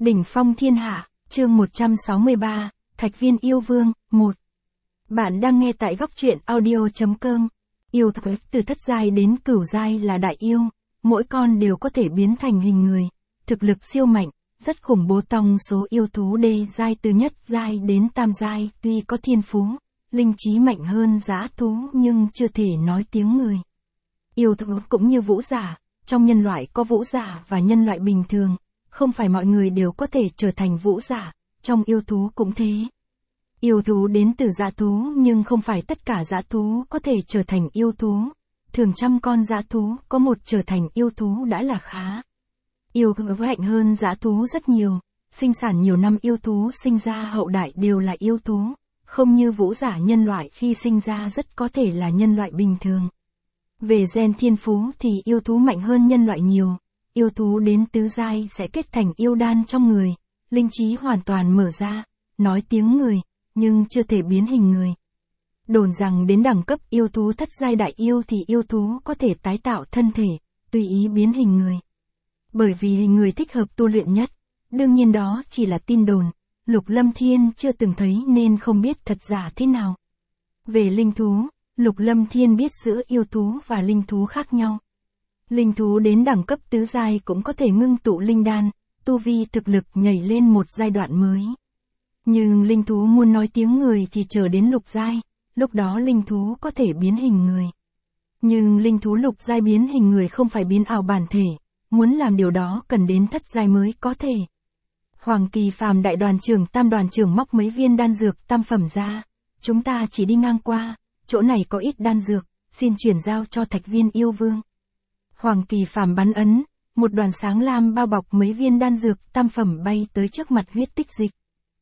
Đỉnh phong thiên hạ, chương 163, Thạch Viên yêu vương, 1. Bạn đang nghe tại góc truyện audio.com. Yêu thú từ thất giai đến cửu giai là đại yêu, mỗi con đều có thể biến thành hình người, thực lực siêu mạnh, rất khủng bố. Trong số yêu thú đê giai từ nhất giai đến tam giai tuy có thiên phú, linh trí mạnh hơn dã thú nhưng chưa thể nói tiếng người. Yêu thú cũng như vũ giả, trong nhân loại có vũ giả và nhân loại bình thường, không phải mọi người đều có thể trở thành vũ giả, trong yêu thú cũng thế. Yêu thú đến từ dã thú nhưng không phải tất cả dã thú có thể trở thành yêu thú, thường trăm con dã thú có một trở thành yêu thú đã là khá. Yêu thú hạnh hơn dã thú rất nhiều, sinh sản nhiều năm yêu thú sinh ra hậu đại đều là yêu thú, không như vũ giả nhân loại khi sinh ra rất có thể là nhân loại bình thường. Về gen thiên phú thì yêu thú mạnh hơn nhân loại nhiều, yêu thú đến tứ giai sẽ kết thành yêu đan trong người, linh trí hoàn toàn mở ra, nói tiếng người, nhưng chưa thể biến hình người. Đồn rằng đến đẳng cấp yêu thú thất giai đại yêu thì yêu thú có thể tái tạo thân thể, tùy ý biến hình người. Bởi vì hình người thích hợp tu luyện nhất, đương nhiên đó chỉ là tin đồn, Lục Lâm Thiên chưa từng thấy nên không biết thật giả thế nào. Về linh thú, Lục Lâm Thiên biết giữa yêu thú và linh thú khác nhau. Linh thú đến đẳng cấp tứ giai cũng có thể ngưng tụ linh đan, tu vi thực lực nhảy lên một giai đoạn mới. Nhưng linh thú muốn nói tiếng người thì chờ đến lục giai, lúc đó linh thú có thể biến hình người. Nhưng linh thú lục giai biến hình người không phải biến ảo bản thể, muốn làm điều đó cần đến thất giai mới có thể. Hoàng Kỳ Phàm đại đoàn trưởng tam đoàn trưởng móc mấy viên đan dược tam phẩm ra, chúng ta chỉ đi ngang qua, chỗ này có ít đan dược, xin chuyển giao cho Thạch Viên yêu vương. Hoàng Kỳ Phàm bắn ấn, một đoàn sáng lam bao bọc mấy viên đan dược tam phẩm bay tới trước mặt huyết tích dịch.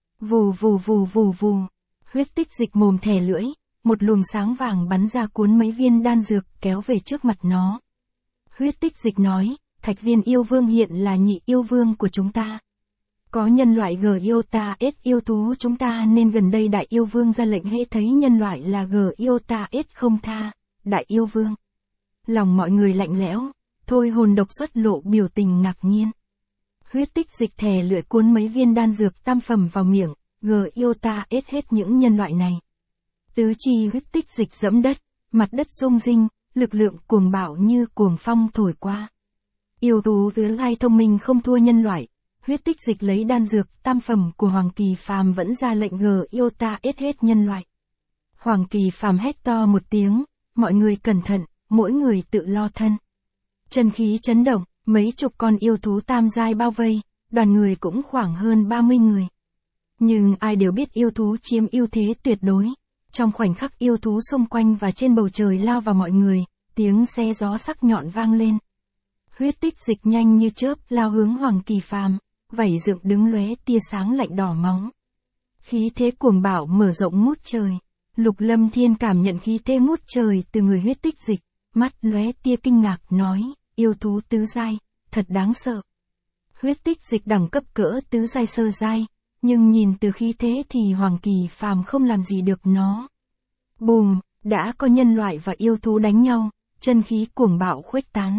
Vù vù vù vù vù, huyết tích dịch mồm thè lưỡi, một luồng sáng vàng bắn ra cuốn mấy viên đan dược kéo về trước mặt nó. Huyết tích dịch nói, Thạch Viên yêu vương hiện là nhị yêu vương của chúng ta. Có nhân loại G yêu ta S yêu thú chúng ta nên gần đây đại yêu vương ra lệnh hễ thấy nhân loại là G yêu ta S không tha, đại yêu vương. Lòng mọi người lạnh lẽo, Thôi Hồn độc xuất lộ biểu tình ngạc nhiên. Huyết tích dịch thè lưỡi cuốn mấy viên đan dược tam phẩm vào miệng, G yêu ta S hết những nhân loại này. Tứ chi huyết tích dịch dẫm đất, mặt đất rung rinh, lực lượng cuồng bạo như cuồng phong thổi qua. Yêu thú thứ hai thông minh không thua nhân loại, huyết tích dịch lấy đan dược tam phẩm của Hoàng Kỳ Phàm vẫn ra lệnh G yêu ta S hết nhân loại. Hoàng Kỳ Phàm hét to một tiếng, mọi người cẩn thận, mỗi người tự lo thân. Chân khí chấn động, mấy chục con yêu thú tam giai bao vây, đoàn người cũng khoảng hơn 30 người. Nhưng ai đều biết yêu thú chiếm ưu thế tuyệt đối. Trong khoảnh khắc yêu thú xung quanh và trên bầu trời lao vào mọi người, tiếng xe gió sắc nhọn vang lên. Huyết tích dịch nhanh như chớp lao hướng Hoàng Kỳ Phàm, vảy dựng đứng lóe tia sáng lạnh đỏ máu. Khí thế cuồng bạo mở rộng ngút trời. Lục Lâm Thiên cảm nhận khí thế ngút trời từ người huyết tích dịch, mắt lóe tia kinh ngạc nói, yêu thú tứ giai, thật đáng sợ. Huyết tích dịch đẳng cấp cỡ tứ giai sơ giai, nhưng nhìn từ khí thế thì Hoàng Kỳ Phàm không làm gì được nó. Bùm, đã có nhân loại và yêu thú đánh nhau, chân khí cuồng bạo khuếch tán.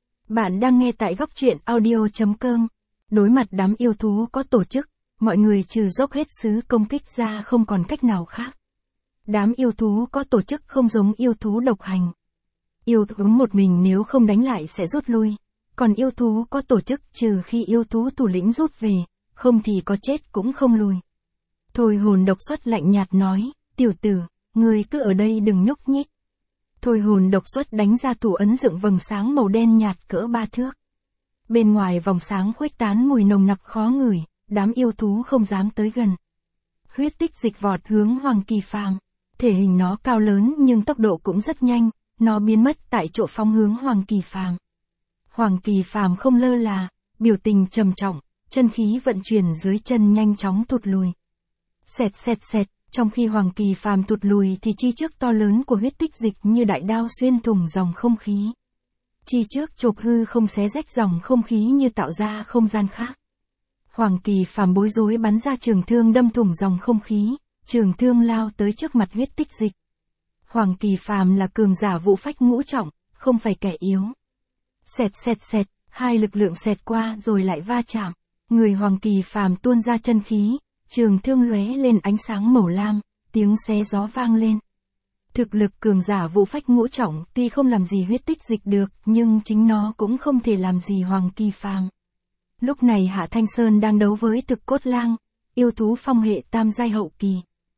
Bạn đang nghe tại góc truyện audio.com. Đối mặt đám yêu thú có tổ chức, mọi người trừ dốc hết sứ công kích ra không còn cách nào khác. Đám yêu thú có tổ chức không giống yêu thú độc hành. Yêu thú một mình nếu không đánh lại sẽ rút lui, còn yêu thú có tổ chức trừ khi yêu thú thủ lĩnh rút về, không thì có chết cũng không lùi. Thôi Hồn độc xuất lạnh nhạt nói, tiểu tử, ngươi cứ ở đây đừng nhúc nhích. Thôi Hồn độc xuất đánh ra thủ ấn dựng vầng sáng màu đen nhạt cỡ 3 thước. Bên ngoài vòng sáng khuếch tán mùi nồng nặc khó ngửi, đám yêu thú không dám tới gần. Huyết tích dịch vọt hướng Hoàng Kỳ Phàm, thể hình nó cao lớn nhưng tốc độ cũng rất nhanh, nó biến mất tại chỗ phóng hướng Hoàng Kỳ Phàm. Hoàng Kỳ Phàm không lơ là, biểu tình trầm trọng, chân khí vận chuyển dưới chân nhanh chóng thụt lùi. Xẹt xẹt xẹt, trong khi Hoàng Kỳ Phàm thụt lùi thì chi trước to lớn của huyết tích dịch như đại đao xuyên thủng dòng không khí. Chi trước chộp hư không xé rách dòng không khí như tạo ra không gian khác. Hoàng Kỳ Phàm bối rối bắn ra trường thương đâm thủng dòng không khí, trường thương lao tới trước mặt huyết tích dịch. Hoàng Kỳ Phàm là cường giả vũ phách ngũ trọng, không phải kẻ yếu. Xẹt xẹt xẹt, hai lực lượng xẹt qua rồi lại va chạm. Người Hoàng Kỳ Phàm tuôn ra chân khí, trường thương lóe lên ánh sáng màu lam, tiếng xé gió vang lên. Thực lực cường giả Vũ Phách ngũ trọng tuy không làm gì huyết tích dịch được, nhưng chính nó cũng không thể làm gì Hoàng Kỳ Phàm. Lúc này Hạ Thanh Sơn đang đấu với Thực Cốt Lang, yêu thú phong hệ tam giai hậu kỳ.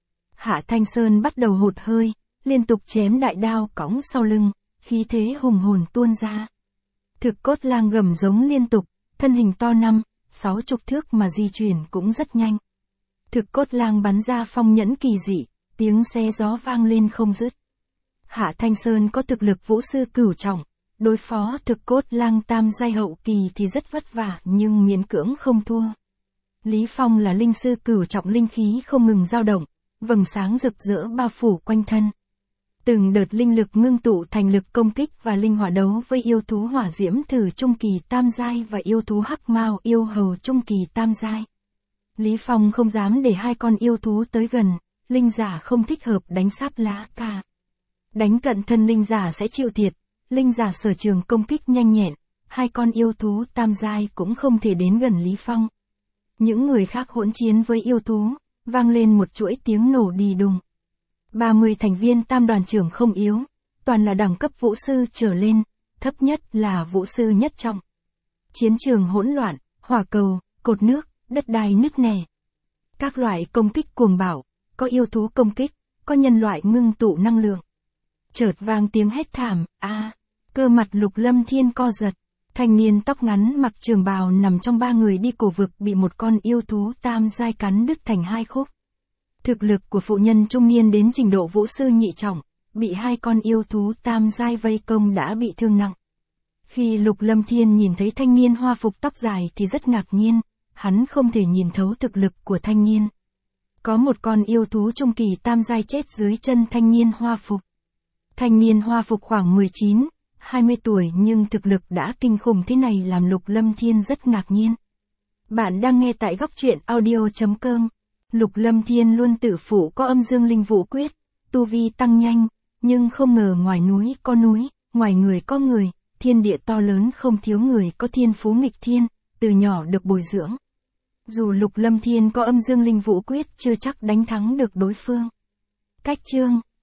Hạ Thanh Sơn bắt đầu hụt hơi, liên tục chém đại đao cõng sau lưng, khí thế hùng hồn tuôn ra. Thực Cốt Lang gầm giống liên tục, thân hình to 5-60 thước mà di chuyển cũng rất nhanh. Thực Cốt Lang bắn ra phong nhẫn kỳ dị, tiếng xé gió vang lên không dứt. Hạ Thanh Sơn có thực lực vũ sư cửu trọng, đối phó Thực Cốt Lang tam giai hậu kỳ thì rất vất vả nhưng miễn cưỡng không thua. Lý Phong là linh sư cửu trọng, linh khí không ngừng dao động, vầng sáng rực rỡ bao phủ quanh thân. Từng đợt linh lực ngưng tụ thành lực công kích và linh hỏa đấu với yêu thú hỏa diễm thử trung kỳ tam giai và yêu thú hắc mao yêu hầu trung kỳ tam giai. Lý Phong không dám để hai con yêu thú tới gần, linh giả không thích hợp đánh sáp lá cả. Đánh cận thân linh giả sẽ chịu thiệt, linh giả sở trường công kích nhanh nhẹn, hai con yêu thú tam giai cũng không thể đến gần Lý Phong. Những người khác hỗn chiến với yêu thú, vang lên một chuỗi tiếng nổ đì đùng. 30 thành viên tam đoàn trưởng không yếu, toàn là đẳng cấp vũ sư trở lên, thấp nhất là vũ sư nhất trọng. Chiến trường hỗn loạn, hỏa cầu, cột nước, đất đai nứt nẻ. Các loại công kích cuồng bạo, có yêu thú công kích, có nhân loại ngưng tụ năng lượng. Chợt vang tiếng hét thảm, cơ mặt Lục Lâm Thiên co giật. Thanh niên tóc ngắn mặc trường bào nằm trong 3 người đi cổ vực bị một con yêu thú tam giai cắn đứt thành 2 khúc. Thực lực của phụ nhân trung niên đến trình độ vũ sư nhị trọng, bị 2 con yêu thú tam giai vây công đã bị thương nặng. Khi Lục Lâm Thiên nhìn thấy thanh niên hoa phục tóc dài thì rất ngạc nhiên, hắn không thể nhìn thấu thực lực của thanh niên. Có một con yêu thú trung kỳ tam giai chết dưới chân thanh niên hoa phục. Thanh niên hoa phục khoảng 19-20 tuổi nhưng thực lực đã kinh khủng thế này làm Lục Lâm Thiên rất ngạc nhiên. Bạn đang nghe tại góc truyện audio.com. Lục Lâm Thiên luôn tự phụ có âm dương linh vũ quyết, tu vi tăng nhanh, nhưng không ngờ ngoài núi có núi, ngoài người có người, thiên địa to lớn không thiếu người có thiên phú nghịch thiên, từ nhỏ được bồi dưỡng. Dù Lục Lâm Thiên có âm dương linh vũ quyết chưa chắc đánh thắng được đối phương. Cách chương